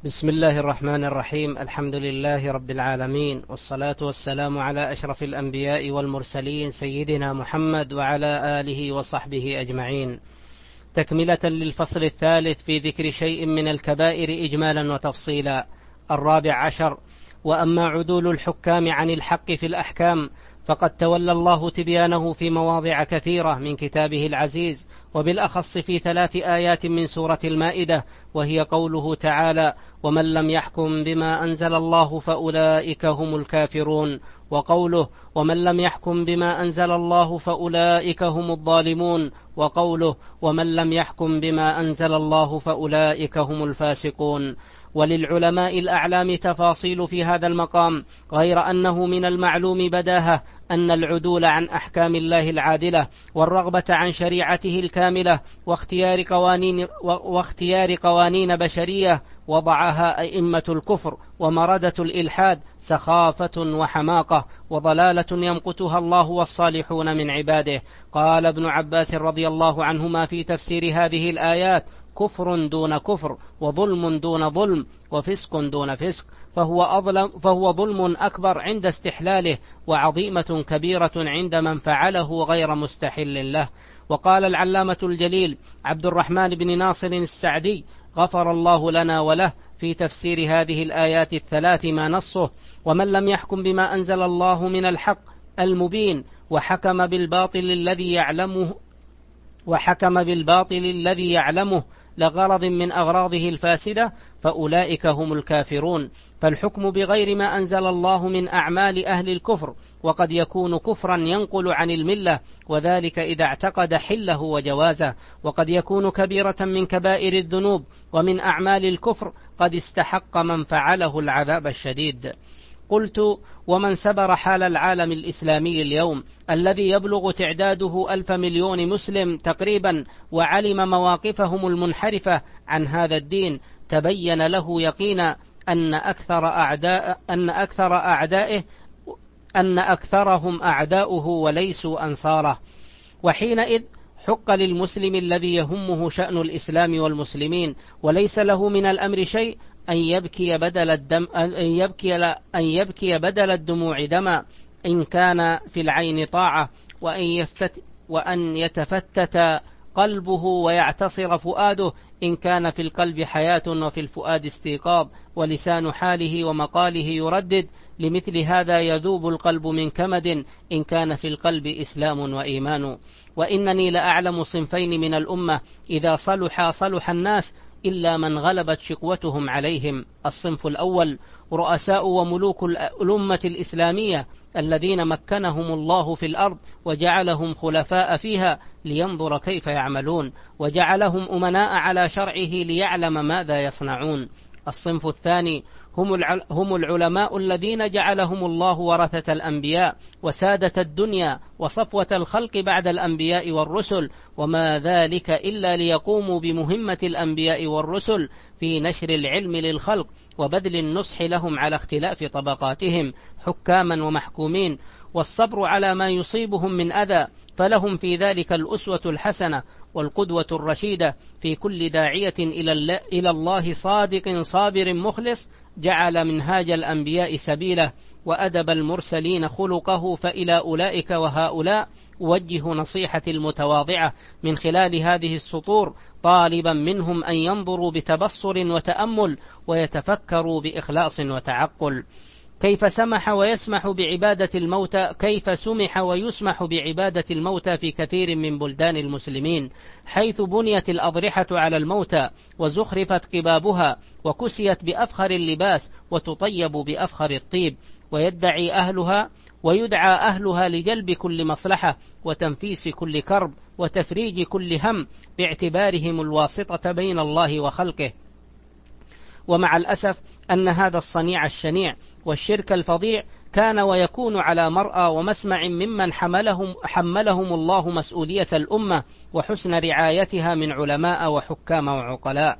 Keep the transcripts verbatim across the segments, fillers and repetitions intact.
بسم الله الرحمن الرحيم. الحمد لله رب العالمين، والصلاة والسلام على أشرف الأنبياء والمرسلين سيدنا محمد وعلى آله وصحبه أجمعين. تكملة للفصل الثالث في ذكر شيء من الكبائر إجمالا وتفصيلا. الرابع عشر: وأما عدول الحكام عن الحق في الأحكام فقد تولى الله تبيانه في مواضع كثيرة من كتابه العزيز، وبالأخص في ثلاث آيات من سورة المائدة، وهي قوله تعالى: ومن لم يحكم بما أنزل الله فأولئك هم الكافرون، وقوله: ومن لم يحكم بما أنزل الله فأولئك هم الظالمون، وقوله: ومن لم يحكم بما أنزل الله فأولئك هم الفاسقون. وللعلماء الأعلام تفاصيل في هذا المقام، غير أنه من المعلوم بداهة أن العدول عن أحكام الله العادلة والرغبة عن شريعته الكاملة واختيار قوانين, واختيار قوانين بشرية وضعها أئمة الكفر ومردة الإلحاد سخافة وحماقة وضلالة يمقتها الله والصالحون من عباده. قال ابن عباس رضي الله عنهما في تفسير هذه الآيات: كفر دون كفر، وظلم دون ظلم، وفسق دون فسق، فهو, أظلم فهو ظلم أكبر عند استحلاله، وعظيمة كبيرة عند من فعله غير مستحل له. وقال العلامة الجليل عبد الرحمن بن ناصر السعدي غفر الله لنا وله في تفسير هذه الآيات الثلاث ما نصه: ومن لم يحكم بما أنزل الله من الحق المبين وحكم بالباطل الذي يعلمه وحكم بالباطل الذي يعلمه لغرض من أغراضه الفاسدة فأولئك هم الكافرون. فالحكم بغير ما أنزل الله من أعمال أهل الكفر، وقد يكون كفرا ينقل عن الملة، وذلك إذا اعتقد حله وجوازه، وقد يكون كبيرة من كبائر الذنوب ومن أعمال الكفر قد استحق من فعله العذاب الشديد. قلت: ومن سبر حال العالم الإسلامي اليوم الذي يبلغ تعداده ألف مليون مسلم تقريبا، وعلم مواقفهم المنحرفة عن هذا الدين، تبين له يقينا أن أكثر أعداء أن أكثر أعدائه أن أكثرهم أعداؤه وليسوا أنصاره. وحينئذ حق للمسلم الذي يهمه شأن الإسلام والمسلمين وليس له من الأمر شيء أن يبكي بدل الدم أن يبكي أن يبكي بدل الدموع دما إن كان في العين طاعة، وأن يفتت وأن يتفتت قلبه ويعتصر فؤاده إن كان في القلب حياة وفي الفؤاد استيقاظ، ولسان حاله ومقاله يردد: لمثل هذا يذوب القلب من كمد إن كان في القلب إسلام وإيمان. وإنني لأعلم صنفين من الأمة إذا صلح صلح الناس إلا من غلبت شقوتهم عليهم. الصنف الأول: رؤساء وملوك الأمة الإسلامية الذين مكنهم الله في الأرض وجعلهم خلفاء فيها لينظر كيف يعملون، وجعلهم أمناء على شرعه ليعلم ماذا يصنعون. الصنف الثاني: هم العلماء الذين جعلهم الله ورثة الأنبياء وسادة الدنيا وصفوة الخلق بعد الأنبياء والرسل، وما ذلك إلا ليقوموا بمهمة الأنبياء والرسل في نشر العلم للخلق وبذل النصح لهم على اختلاف طبقاتهم حكاما ومحكومين، والصبر على ما يصيبهم من أذى، فلهم في ذلك الأسوة الحسنة والقدوة الرشيدة في كل داعية إلى الله صادق صابر مخلص جعل منهاج الأنبياء سبيله وأدب المرسلين خلقه. فإلى أولئك وهؤلاء أوجه نصيحة المتواضعة من خلال هذه السطور، طالبا منهم أن ينظروا بتبصر وتأمل ويتفكروا بإخلاص وتعقل. كيف سمح ويسمح بعبادة الموتى كيف سمح ويسمح بعبادة الموتى في كثير من بلدان المسلمين، حيث بنيت الأضرحة على الموتى وزخرفت قبابها وكسيت بأفخر اللباس وتطيب بأفخر الطيب، ويدعي أهلها ويدعى أهلها لجلب كل مصلحة وتنفيس كل كرب وتفريج كل هم باعتبارهم الواسطة بين الله وخلقه. ومع الأسف أن هذا الصنيع الشنيع والشرك الفظيع كان ويكون على مرأى ومسمع ممن حملهم, حملهم الله مسؤولية الأمة وحسن رعايتها من علماء وحكام وعقلاء.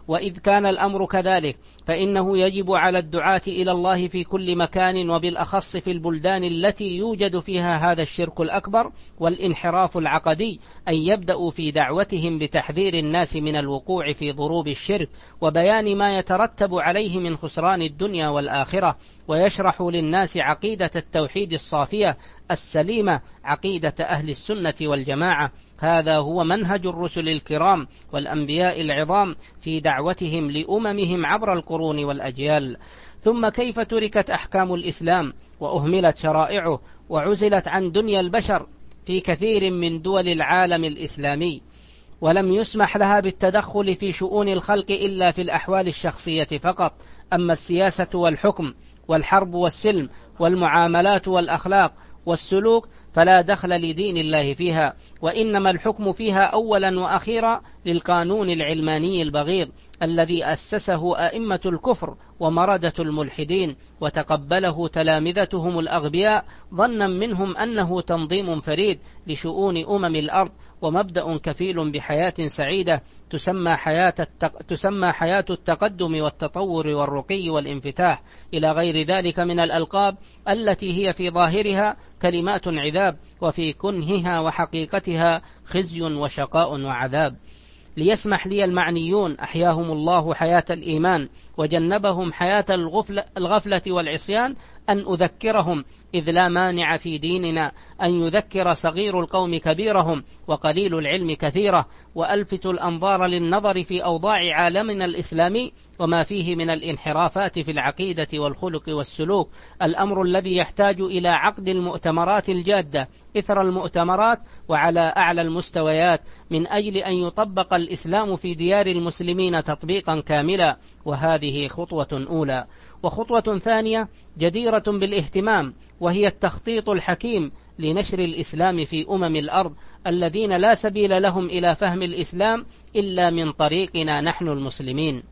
وإذ كان الأمر كذلك فإنه يجب على الدعاة إلى الله في كل مكان، وبالأخص في البلدان التي يوجد فيها هذا الشرك الأكبر والانحراف العقدي، أن يبدأوا في دعوتهم بتحذير الناس من الوقوع في ضروب الشرك وبيان ما يترتب عليه من خسران الدنيا والآخرة، ويشرحوا للناس عقيدة التوحيد الصافية السليمة، عقيدة أهل السنة والجماعة. هذا هو منهج الرسل الكرام والأنبياء العظام في دعوتهم لأممهم عبر القرون والأجيال. ثم كيف تركت أحكام الإسلام وأهملت شرائعه وعزلت عن دنيا البشر في كثير من دول العالم الإسلامي، ولم يسمح لها بالتدخل في شؤون الخلق إلا في الأحوال الشخصية فقط. أما السياسة والحكم والحرب والسلم والمعاملات والأخلاق والسلوك فلا دخل لدين الله فيها، وإنما الحكم فيها أولا وأخيرا للقانون العلماني البغيض الذي أسسه أئمة الكفر ومردة الملحدين، وتقبله تلامذتهم الأغبياء ظنا منهم أنه تنظيم فريد لشؤون أمم الأرض ومبدأ كفيل بحياة سعيدة تسمى حياة, التق... تسمى حياة التقدم والتطور والرقي والانفتاح إلى غير ذلك من الألقاب التي هي في ظاهرها كلمات عذاب وفي كنهها وحقيقتها خزي وشقاء وعذاب. ليسمح لي المعنيون أحياهم الله حياة الإيمان وجنبهم حياة الغفلة, الغفلة والعصيان أن أذكرهم، إذ لا مانع في ديننا أن يذكر صغير القوم كبيرهم وقليل العلم كثيره، وألفت الأنظار للنظر في أوضاع عالمنا الإسلامي وما فيه من الانحرافات في العقيدة والخلق والسلوك، الأمر الذي يحتاج إلى عقد المؤتمرات الجادة إثر المؤتمرات وعلى أعلى المستويات من أجل أن يطبق الإسلام في ديار المسلمين تطبيقا كاملا. وهذه خطوة أولى. وخطوة ثانية جديرة بالاهتمام، وهي التخطيط الحكيم لنشر الإسلام في أمم الأرض الذين لا سبيل لهم إلى فهم الإسلام إلا من طريقنا نحن المسلمين.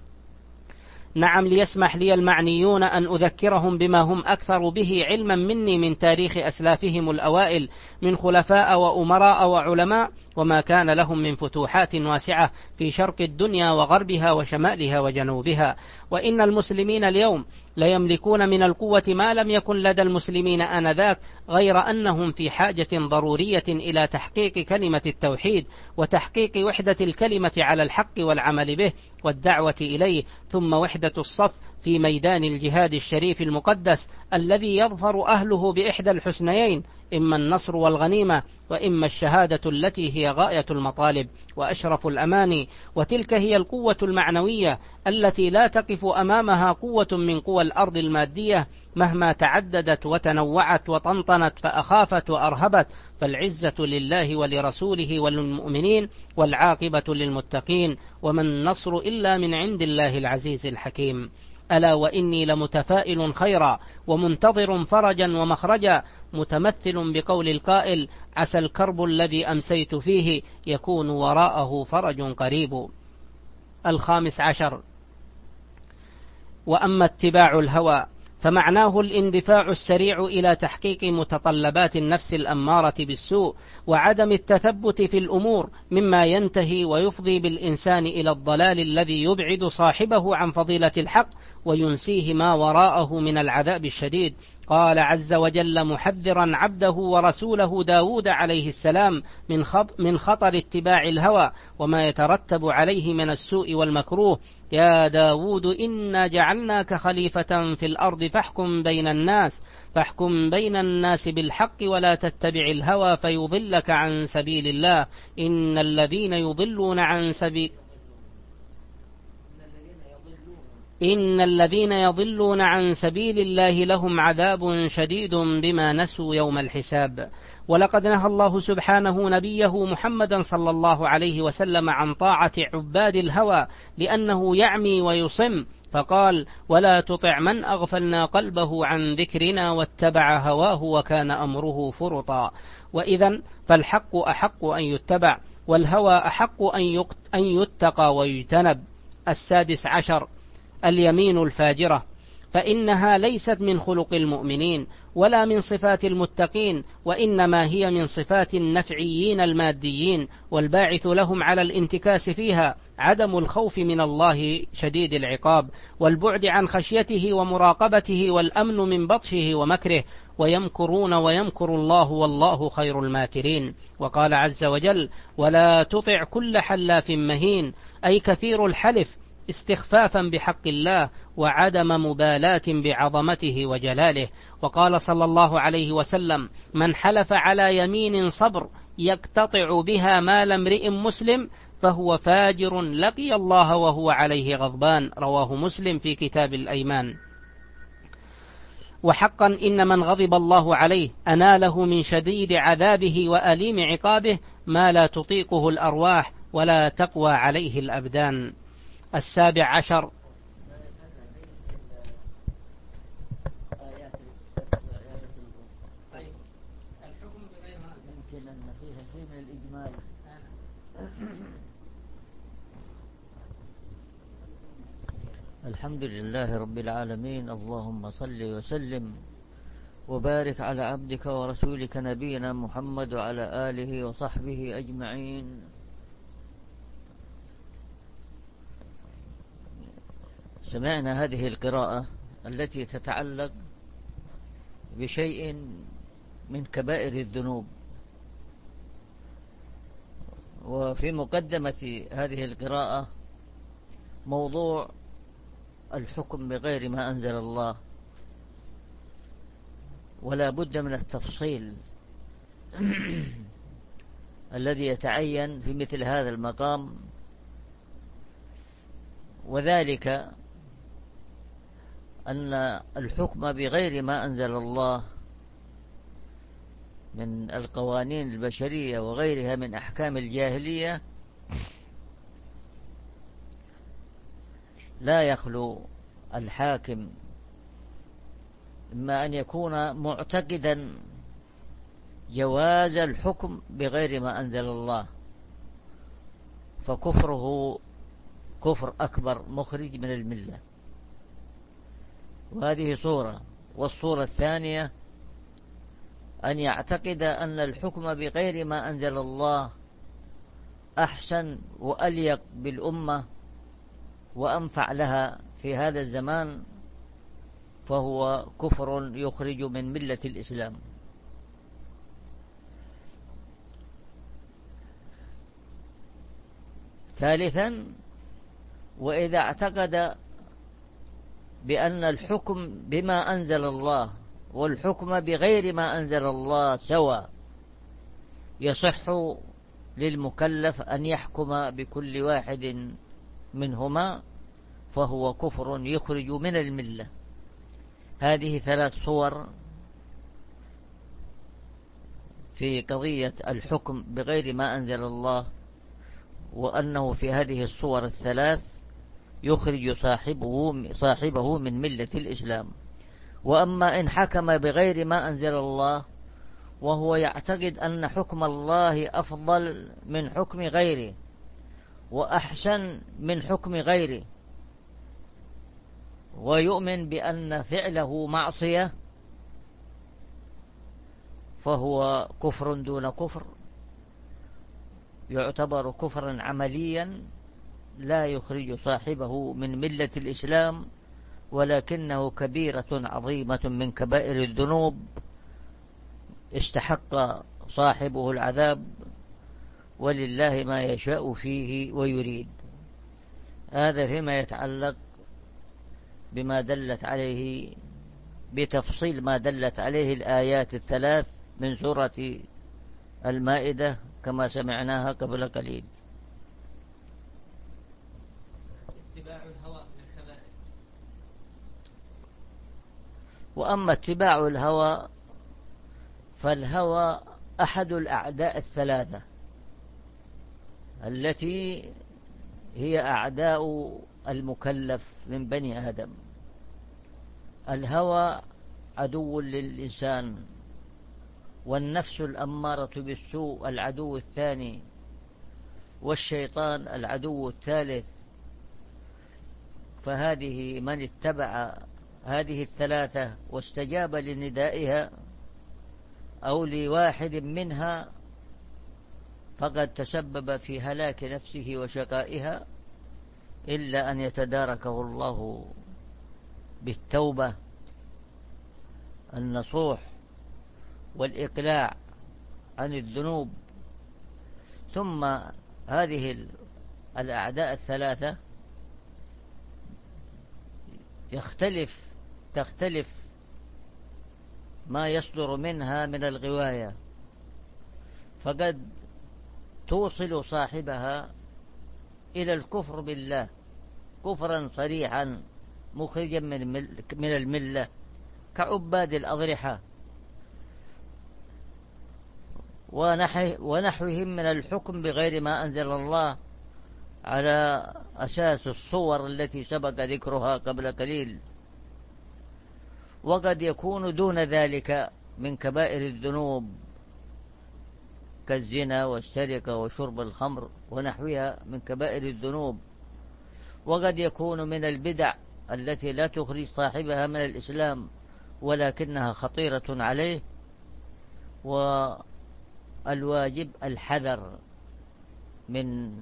نعم، ليسمح لي المعنيون أن أذكرهم بما هم أكثر به علما مني من تاريخ أسلافهم الأوائل من خلفاء وأمراء وعلماء، وما كان لهم من فتوحات واسعة في شرق الدنيا وغربها وشمالها وجنوبها. وإن المسلمين اليوم لا يملكون من القوة ما لم يكن لدى المسلمين آنذاك، غير أنهم في حاجة ضرورية إلى تحقيق كلمة التوحيد وتحقيق وحدة الكلمة على الحق والعمل به والدعوة إليه، ثم وحدة الصف في ميدان الجهاد الشريف المقدس الذي يظفر أهله بإحدى الحسنيين، إما النصر والغنيمة وإما الشهادة التي هي غاية المطالب وأشرف الأماني. وتلك هي القوة المعنوية التي لا تقف أمامها قوة من قوى الأرض المادية مهما تعددت وتنوعت وطنطنت فأخافت وأرهبت، فالعزة لله ولرسوله وللمؤمنين والعاقبة للمتقين، وما النصر إلا من عند الله العزيز الحكيم. ألا وإني لمتفائل خيرا ومنتظر فرجا ومخرجا، متمثل بقول القائل: عسى الكرب الذي أمسيت فيه يكون وراءه فرج قريب. الخامس عشر. وأما اتباع الهوى فمعناه الاندفاع السريع إلى تحقيق متطلبات النفس الأمارة بالسوء وعدم التثبت في الأمور، مما ينتهي ويفضي بالإنسان إلى الضلال الذي يبعد صاحبه عن فضيلة الحق وينسيه ما وراءه من العذاب الشديد. قال عز وجل محذرا عبده ورسوله داود عليه السلام من خطر اتباع الهوى وما يترتب عليه من السوء والمكروه: يا داود إنا جعلناك خليفة في الأرض فاحكم بين الناس فاحكم بين الناس بالحق ولا تتبع الهوى فيضلك عن سبيل الله إن الذين يضلون عن سبيل إن الذين يضلون عن سبيل الله لهم عذاب شديد بما نسوا يوم الحساب. ولقد نهى الله سبحانه نبيه محمدا صلى الله عليه وسلم عن طاعة عباد الهوى لأنه يعمي ويصم، فقال: ولا تطع من أغفلنا قلبه عن ذكرنا واتبع هواه وكان أمره فرطا. وإذن فالحق أحق أن يتبع والهوى أحق أن يتقى ويجتنب. السادس عشر. اليمين الفاجرة، فإنها ليست من خلق المؤمنين ولا من صفات المتقين، وإنما هي من صفات النفعيين الماديين والباعث لهم على الانتكاس فيها عدم الخوف من الله شديد العقاب، والبعد عن خشيته ومراقبته، والأمن من بطشه ومكره. ويمكرون ويمكر الله والله خير الماكرين. وقال عز وجل: ولا تطع كل حلاف مهين، أي كثير الحلف استخفافا بحق الله وعدم مبالاة بعظمته وجلاله. وقال صلى الله عليه وسلم: من حلف على يمين صبر يقتطع بها مال امرئ مسلم فهو فاجر لقي الله وهو عليه غضبان. رواه مسلم في كتاب الأيمان. وحقا إن من غضب الله عليه أناله من شديد عذابه وأليم عقابه ما لا تطيقه الأرواح ولا تقوى عليه الأبدان. السابع عشر: الحمد لله رب العالمين، اللهم صل وسلم وبارك على عبدك ورسولك نبينا محمد وعلى آله وصحبه أجمعين. سمعنا هذه القراءة التي تتعلق بشيء من كبائر الذنوب، وفي مقدمة هذه القراءة موضوع الحكم بغير ما أنزل الله، ولا بد من التفصيل الذي يتعين في مثل هذا المقام، وذلك أن الحكم بغير ما أنزل الله من القوانين البشرية وغيرها من أحكام الجاهلية لا يخلو الحاكم إما أن يكون معتقدا جواز الحكم بغير ما أنزل الله فكفره كفر أكبر مخرج من الملة، وهذه صورة. والصورة الثانية أن يعتقد أن الحكم بغير ما أنزل الله أحسن وأليق بالأمة وأنفع لها في هذا الزمان، فهو كفر يخرج من ملة الإسلام. ثالثا، وإذا اعتقد بأن الحكم بما أنزل الله والحكم بغير ما أنزل الله سواء، يصح للمكلف أن يحكم بكل واحد منهما، فهو كفر يخرج من الملة. هذه ثلاث صور في قضية الحكم بغير ما أنزل الله، وأنه في هذه الصور الثلاث يخرج صاحبه صاحبه من ملة الإسلام. وأما إن حكم بغير ما أنزل الله وهو يعتقد أن حكم الله أفضل من حكم غيره وأحسن من حكم غيره، ويؤمن بأن فعله معصية، فهو كفر دون كفر، يعتبر كفرا عمليا لا يخرج صاحبه من ملة الإسلام، ولكنه كبيرة عظيمة من كبائر الذنوب استحق صاحبه العذاب، ولله ما يشاء فيه ويريد. هذا فيما يتعلق بما دلت عليه بتفصيل ما دلت عليه الآيات الثلاث من سورة المائدة كما سمعناها قبل قليل. اتباع الهوى للكبائر. وأما اتباع الهوى فالهوى أحد الأعداء الثلاثة التي هي أعداء المكلف من بني آدم. الهوى عدو للإنسان، والنفس الأمارة بالسوء العدو الثاني، والشيطان العدو الثالث. فهذه من اتبع هذه الثلاثة واستجاب لندائها أو لواحد منها فقد تسبب في هلاك نفسه وشقائها، إلا أن يتداركه الله بالتوبة النصوح والإقلاع عن الذنوب. ثم هذه الأعداء الثلاثة يختلف تختلف ما يصدر منها من الغواية، فقد توصل صاحبها إلى الكفر بالله كفرا صريحا مخرجا من الملة كعباد الأضرحة ونحوهم من الحكم بغير ما أنزل الله على أساس الصور التي سبق ذكرها قبل قليل. وقد يكون دون ذلك من كبائر الذنوب كالزنا والسرقة وشرب الخمر ونحوها من كبائر الذنوب. وقد يكون من البدع التي لا تخرج صاحبها من الإسلام ولكنها خطيرة عليه. والواجب الحذر من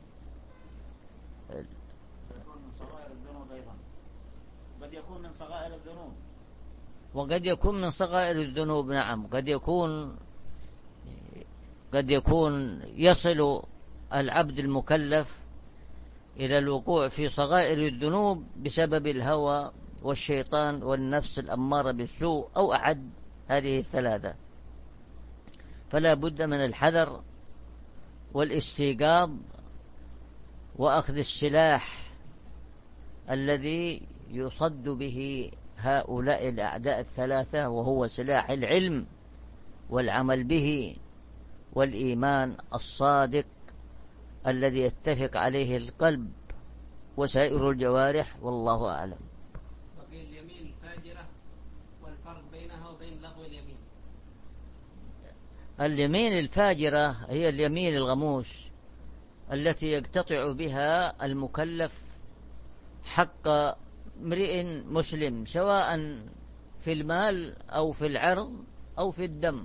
قد يكون من صغائر الذنوب وقد يكون من صغائر الذنوب. نعم، قد يكون قد يكون يصل العبد المكلف إلى الوقوع في صغائر الذنوب بسبب الهوى والشيطان والنفس الأمارة بالسوء أو أحد هذه الثلاثة. فلا بد من الحذر والاستيقاظ وأخذ السلاح الذي يصد به هؤلاء الأعداء الثلاثة، وهو سلاح العلم والعمل به والإيمان الصادق الذي يتفق عليه القلب وسائر الجوارح. والله أعلم. بقي اليمين الفاجرة والفرق بينها وبين لغو اليمين. اليمين الفاجرة هي اليمين الغموس التي يقتطع بها المكلف حق امرئ مسلم، سواء في المال أو في العرض أو في الدم،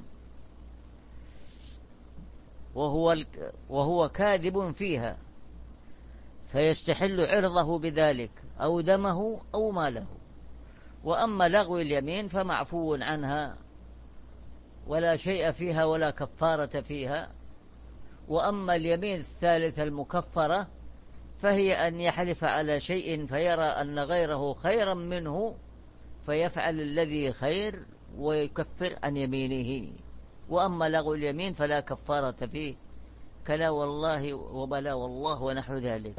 وهو وهو كاذب فيها، فيستحل عرضه بذلك أو دمه أو ماله. وأما لغو اليمين فمعفو عنها ولا شيء فيها ولا كفارة فيها. وأما اليمين الثالثة المكفرة فهي أن يحلف على شيء فيرى أن غيره خيرا منه فيفعل الذي خير ويكفر عن يمينه. وأما لغو اليمين فلا كفارة فيه كلا والله وبلا والله ونحو ذلك.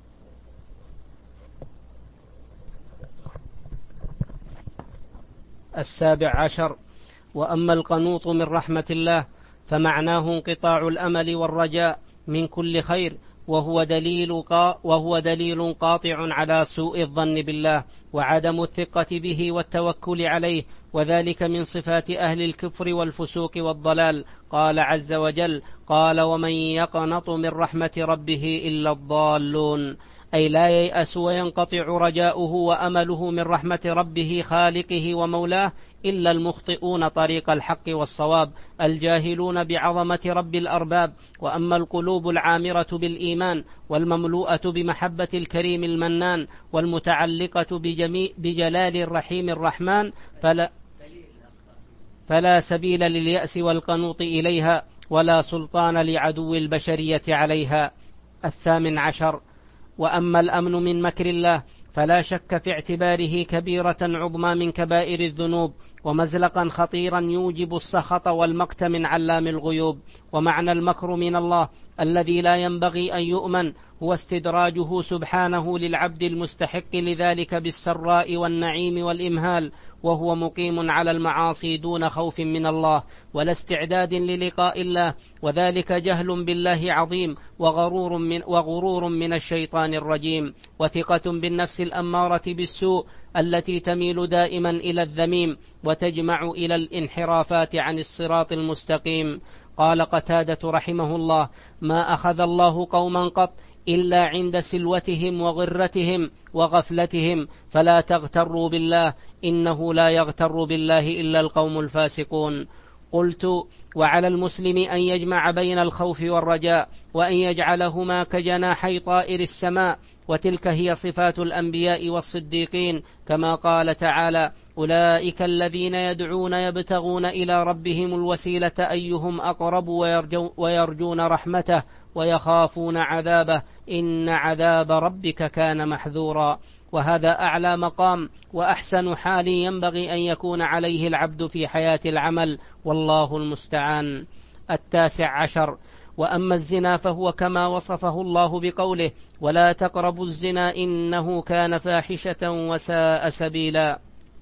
السابع عشر: وأما القنوط من رحمة الله فمعناه انقطاع الأمل والرجاء من كل خير، وهو دليل وهو دليل قاطع على سوء الظن بالله وعدم الثقة به والتوكل عليه، وذلك من صفات أهل الكفر والفسوق والضلال. قال عز وجل: قال ومن يقنط من رحمة ربه إلا الضالون، أي لا ييأس وينقطع رجاؤه وأمله من رحمة ربه خالقه ومولاه إلا المخطئون طريق الحق والصواب الجاهلون بعظمة رب الأرباب. وأما القلوب العامرة بالإيمان والمملوءة بمحبة الكريم المنان والمتعلقة بجلال الرحيم الرحمن فلا, فلا سبيل لليأس والقنوط إليها ولا سلطان لعدو البشرية عليها. الثامن عشر: وأما الأمن من مكر الله فلا شك في اعتباره كبيرة عظمى من كبائر الذنوب ومزلقا خطيرا يوجب السخط والمقت من علام الغيوب. ومعنى المكر من الله الذي لا ينبغي أن يؤمن هو استدراجه سبحانه للعبد المستحق لذلك بالسراء والنعيم والإمهال، وهو مقيم على المعاصي دون خوف من الله ولا استعداد للقاء الله، وذلك جهل بالله عظيم وغرور من, وغرور من الشيطان الرجيم، وثقة بالنفس الأمارة بالسوء التي تميل دائما إلى الذميم وتجمع إلى الانحرافات عن الصراط المستقيم. قال قتادة رحمه الله: ما أخذ الله قوما قط إلا عند سلوتهم وغرتهم وغفلتهم، فلا تغتروا بالله إنه لا يغتر بالله إلا القوم الفاسقون. قلت: وعلى المسلم أن يجمع بين الخوف والرجاء وأن يجعلهما كجناحي طائر السماء وتلك هي صفات الأنبياء والصديقين، كما قال تعالى: أولئك الذين يدعون يبتغون إلى ربهم الوسيلة أيهم أقرب ويرجون رحمته ويخافون عذابه إن عذاب ربك كان محذورا. وهذا أعلى مقام وأحسن حال ينبغي أن يكون عليه العبد في حياة العمل، والله المستعان. التاسع عشر: وأما الزنا فهو كما وصفه الله بقوله: ولا تقربوا الزنا إنه كان فاحشة وساء سبيلا،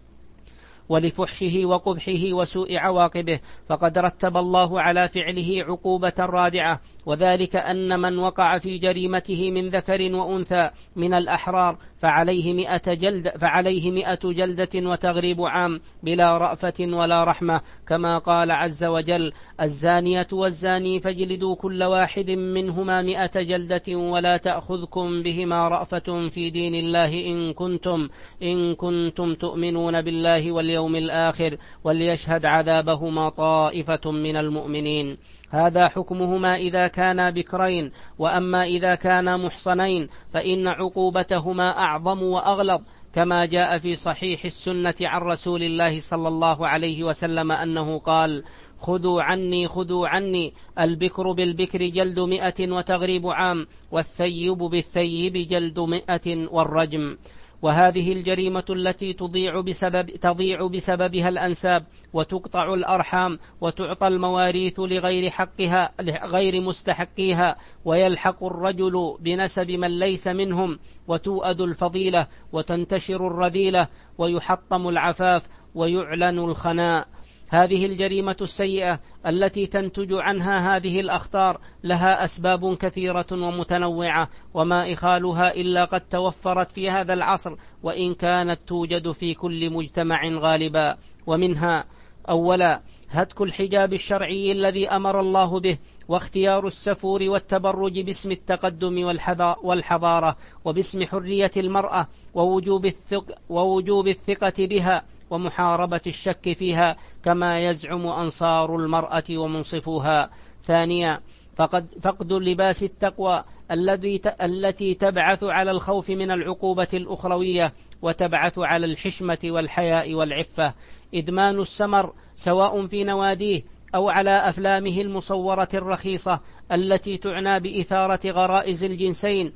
ولفحشه وقبحه وسوء عواقبه، فقد رتب الله على فعله عقوبة رادعة، وذلك أن من وقع في جريمته من ذكر وأنثى من الأحرار فعليه مئة جلد فعليه مئة جلدة وتغريب عام بلا رأفة ولا رحمة، كما قال عز وجل: الزانية والزاني فاجلدوا كل واحد منهما مئة جلدة ولا تأخذكم بهما رأفة في دين الله إن كنتم إن كنتم تؤمنون بالله واليوم الآخر وليشهد عذابهما طائفة من المؤمنين. هذا حكمهما إذا كانا بكرين، وأما إذا كانا محصنين فإن عقوبتهما أعظم وأغلظ، كما جاء في صحيح السنة عن رسول الله صلى الله عليه وسلم أنه قال: خذوا عني خذوا عني البكر بالبكر جلد مئة وتغريب عام، والثيب بالثيب جلد مئة والرجم. وهذه الجريمة التي تضيع بسبب تضيع بسببها الأنساب وتقطع الأرحام وتعطى المواريث لغير حقها غير مستحقيها، ويلحق الرجل بنسب من ليس منهم، وتؤد الفضيلة وتنتشر الرذيلة ويحطم العفاف ويعلن الخناء. هذه الجريمة السيئة التي تنتج عنها هذه الأخطار لها أسباب كثيرة ومتنوعة، وما إخالها إلا قد توفرت في هذا العصر، وإن كانت توجد في كل مجتمع غالبا. ومنها: أولا، هتك الحجاب الشرعي الذي أمر الله به، واختيار السفور والتبرج باسم التقدم والحضارة وباسم حرية المرأة ووجوب الثق ووجوب الثقة بها ومحاربة الشك فيها، كما يزعم أنصار المرأة ومنصفوها. ثانيا، فقد فقد لباس التقوى الذي التي تبعث على الخوف من العقوبة الأخروية وتبعث على الحشمة والحياء والعفة. إدمان السمر سواء في نواديه أو على أفلامه المصورة الرخيصة التي تعنى بإثارة غرائز الجنسين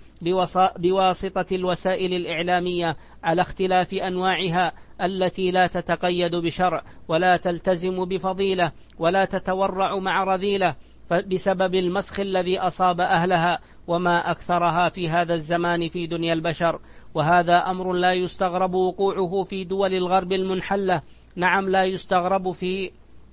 بواسطة الوسائل الإعلامية على اختلاف أنواعها التي لا تتقيد بشرع ولا تلتزم بفضيلة ولا تتورع مع رذيلة، بسبب المسخ الذي أصاب أهلها وما أكثرها في هذا الزمان في دنيا البشر. وهذا أمر لا يستغرب وقوعه في دول الغرب المنحلة، نعم لا يستغرب في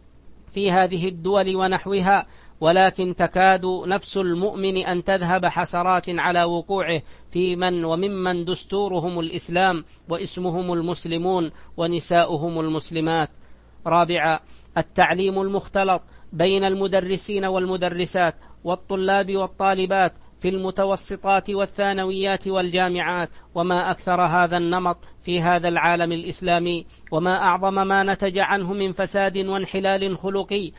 في هذه الدول ونحوها، ولكن تكاد نفس المؤمن أن تذهب حسرات على وقوعه في من وممن دستورهم الإسلام واسمهم المسلمون ونساؤهم المسلمات. رابعا، التعليم المختلط بين المدرسين والمدرسات والطلاب والطالبات في المتوسطات والثانويات والجامعات، وما أكثر هذا النمط في هذا العالم الإسلامي، وما أعظم ما نتج عنه من فساد وانحلال خلقي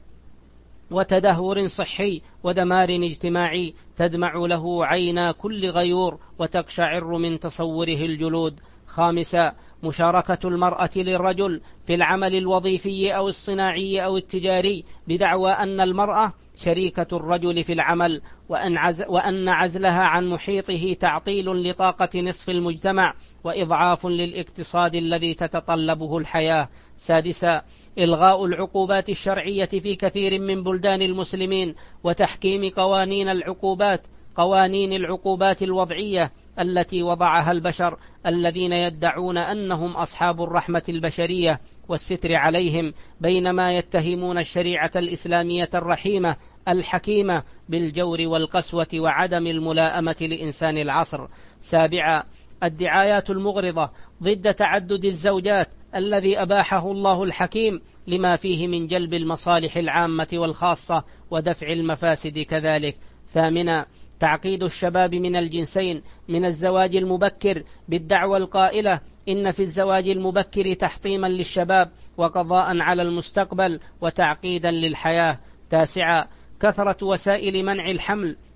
وتدهور صحي ودمار اجتماعي تدمع له عينا كل غيور وتقشعر من تصوره الجلود. خامسا، مشاركة المرأة للرجل في العمل الوظيفي أو الصناعي أو التجاري بدعوى أن المرأة شريكة الرجل في العمل، وأن, عز وأن عزلها عن محيطه تعطيل لطاقة نصف المجتمع وإضعاف للاقتصاد الذي تتطلبه الحياة. سادسا، إلغاء العقوبات الشرعية في كثير من بلدان المسلمين وتحكيم قوانين العقوبات قوانين العقوبات الوضعية التي وضعها البشر الذين يدعون أنهم أصحاب الرحمة البشرية والستر عليهم، بينما يتهمون الشريعة الإسلامية الرحيمة الحكيمة بالجور والقسوة وعدم الملائمة لإنسان العصر. سابعا، الدعايات المغرضة ضد تعدد الزوجات الذي أباحه الله الحكيم لما فيه من جلب المصالح العامة والخاصة ودفع المفاسد كذلك. ثامنا، تعقيد الشباب من الجنسين من الزواج المبكر بالدعوى القائلة إن في الزواج المبكر تحطيما للشباب وقضاء على المستقبل وتعقيدا للحياة. تاسعا، كثرة وسائل منع الحمل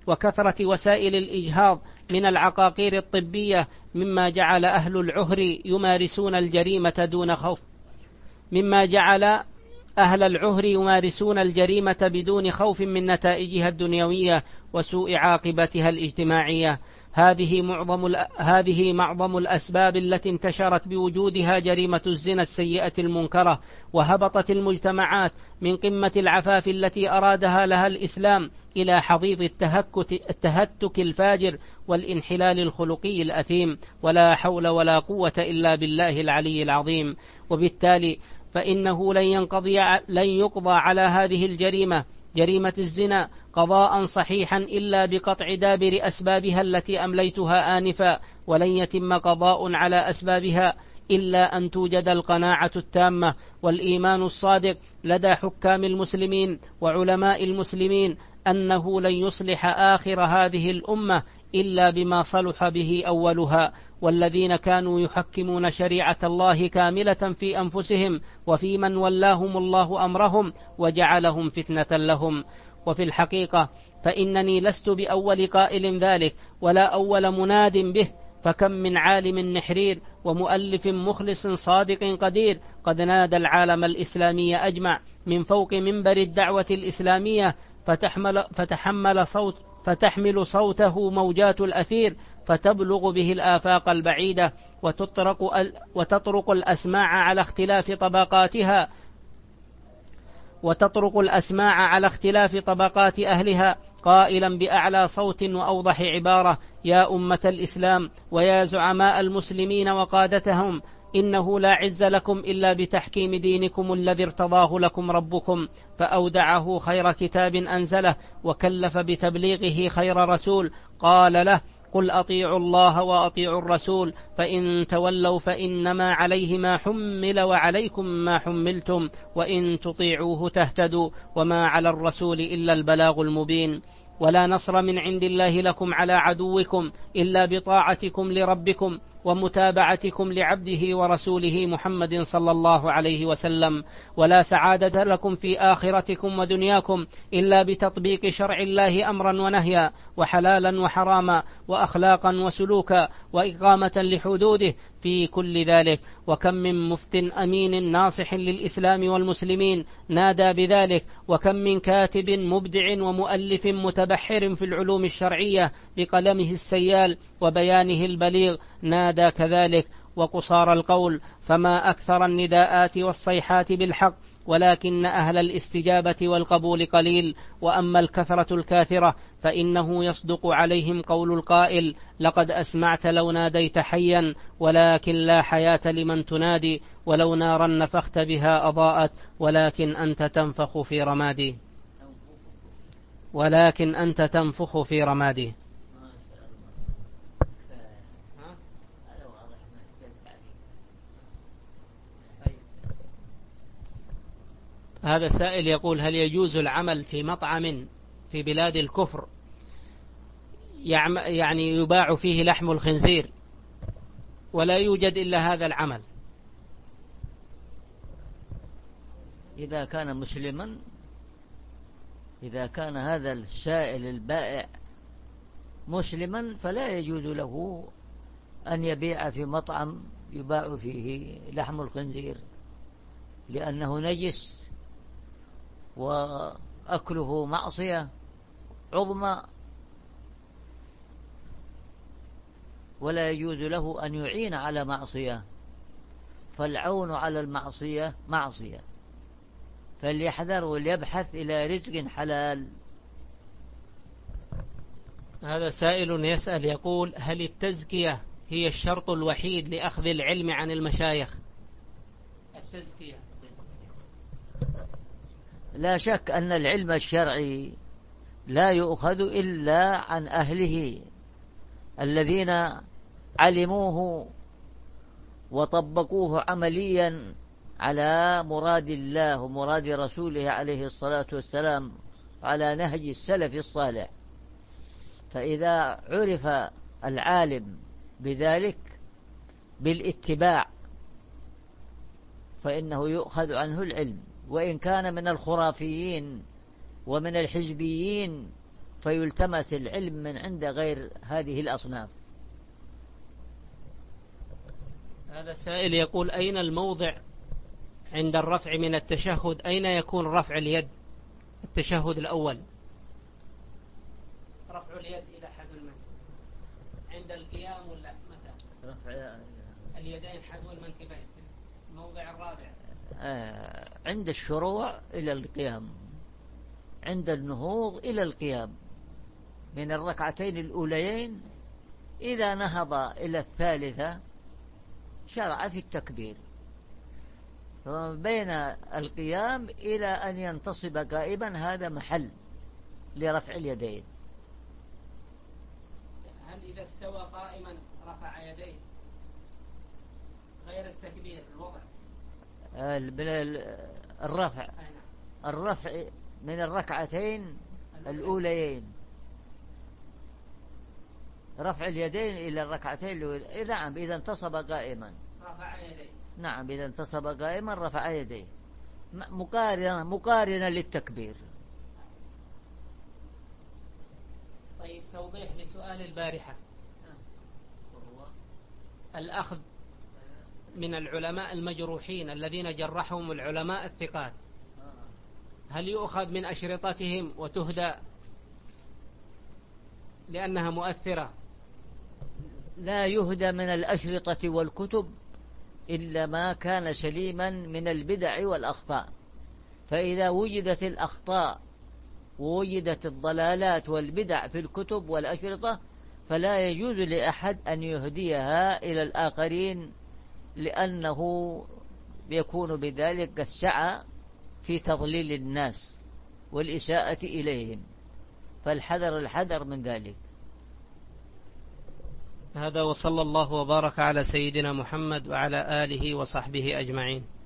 وكثرة وسائل الإجهاض من العقاقير الطبية مما جعل أهل العهر يمارسون الجريمة دون خوف مما جعل أهل العهر يمارسون الجريمة بدون خوف من نتائجها الدنيوية وسوء عاقبتها الاجتماعية. هذه معظم هذه معظم الأسباب التي انتشرت بوجودها جريمة الزنا السيئة المنكرة، وهبطت المجتمعات من قمة العفاف التي أرادها لها الإسلام إلى حضيض التهتك الفاجر والانحلال الخلقي الأثيم، ولا حول ولا قوة إلا بالله العلي العظيم. وبالتالي فإنه لن ينقضي لن يقضى على هذه الجريمة جريمة الزنا قضاء صحيحا إلا بقطع دابر أسبابها التي أمليتها آنفا، ولن يتم قضاء على أسبابها إلا أن توجد القناعة التامة والإيمان الصادق لدى حكام المسلمين وعلماء المسلمين أنه لن يصلح آخر هذه الأمة إلا بما صلح به أولها، والذين كانوا يحكمون شريعة الله كاملة في أنفسهم وفي من ولاهم الله أمرهم وجعلهم فتنة لهم. وفي الحقيقة فإنني لست بأول قائل ذلك ولا أول مناد به، فكم من عالم نحرير ومؤلف مخلص صادق قدير قد نادى العالم الإسلامي أجمع من فوق منبر الدعوة الإسلامية، فتحمل, فتحمل صوت فتحمل صوته موجات الأثير فتبلغ به الآفاق البعيدة وتطرق, وتطرق الأسماع على اختلاف طبقاتها وتطرق الأسماع على اختلاف طبقات أهلها، قائلا بأعلى صوت وأوضح عبارة: يا أمة الإسلام ويا زعماء المسلمين وقادتهم، إنه لا عز لكم إلا بتحكيم دينكم الذي ارتضاه لكم ربكم، فأودعه خير كتاب أنزله وكلف بتبليغه خير رسول، قال له: قل أطيعوا الله وأطيعوا الرسول، فإن تولوا فإنما عليه ما حمل وعليكم ما حملتم، وإن تطيعوه تهتدوا، وما على الرسول إلا البلاغ المبين. ولا نصر من عند الله لكم على عدوكم إلا بطاعتكم لربكم ومتابعتكم لعبده ورسوله محمد صلى الله عليه وسلم، ولا سعادة لكم في آخرتكم ودنياكم إلا بتطبيق شرع الله أمرا ونهيا وحلالا وحراما وأخلاقا وسلوكا وإقامة لحدوده في كل ذلك. وكم من مفت أمين ناصح للإسلام والمسلمين نادى بذلك، وكم من كاتب مبدع ومؤلف متبحر في العلوم الشرعية بقلمه السيال وبيانه البليغ نادى كذلك. وقصار القول فما أكثر النداءات والصيحات بالحق، ولكن أهل الاستجابة والقبول قليل. وأما الكثرة الكاثرة فإنه يصدق عليهم قول القائل: لقد أسمعت لو ناديت حيا، ولكن لا حياة لمن تنادي، ولو نارا نفخت بها أضاءت، ولكن أنت تنفخ في رمادي ولكن أنت تنفخ في رمادي. هذا السائل يقول: هل يجوز العمل في مطعم في بلاد الكفر يعني يباع فيه لحم الخنزير ولا يوجد إلا هذا العمل؟ إذا كان مسلما، إذا كان هذا السائل البائع مسلما فلا يجوز له أن يبيع في مطعم يباع فيه لحم الخنزير، لأنه نجس وأكله معصية عظمى، ولا يجوز له أن يعين على معصية، فالعون على المعصية معصية، فليحذر وليبحث إلى رزق حلال. هذا سائل يسأل يقول: هل التزكية هي الشرط الوحيد لأخذ العلم عن المشايخ؟ التزكية لا شك أن العلم الشرعي لا يؤخذ إلا عن أهله الذين علموه وطبقوه عمليا على مراد الله ومراد رسوله عليه الصلاة والسلام، على نهج السلف الصالح. فإذا عرف العالم بذلك بالاتباع فإنه يؤخذ عنه العلم، وإن كان من الخرافيين ومن الحزبيين فيلتمس العلم من عند غير هذه الأصناف. هذا سائل يقول: أين الموضع عند الرفع من التشهد؟ أين يكون رفع اليد؟ التشهد الأول رفع اليد إلى حذو المنكب عند القيام ولا متى؟ رفع اليدين حذو المنكبين في الموضع الرابع. آه عند الشروع إلى القيام، عند النهوض إلى القيام من الركعتين الأوليين. إذا نهض إلى الثالثة شرع في التكبير، بين القيام إلى أن ينتصب قائما هذا محل لرفع اليدين. هل إذا استوى قائما رفع يديه غير التكبير الوضع؟ الرفع الرفع من الركعتين الأوليين، رفع اليدين إلى الركعتين الأوليين. نعم إذا انتصب قائما رفع يديه. نعم إذا انتصب قائما رفع يديه مقارنة مقارنة للتكبير. طيب توضيح لسؤال البارحة: الأخذ من العلماء المجروحين الذين جرحهم العلماء الثقات، هل يؤخذ من أشرطتهم وتهدى لأنها مؤثرة؟ لا يهدى من الأشرطة والكتب إلا ما كان سليما من البدع والأخطاء. فإذا وجدت الأخطاء ووجدت الضلالات والبدع في الكتب والأشرطة فلا يجوز لأحد أن يهديها إلى الآخرين، لأنه يكون بذلك السعى في تضليل الناس والإساءة إليهم، فالحذر الحذر من ذلك. هذا وصلى الله وبارك على سيدنا محمد وعلى آله وصحبه أجمعين.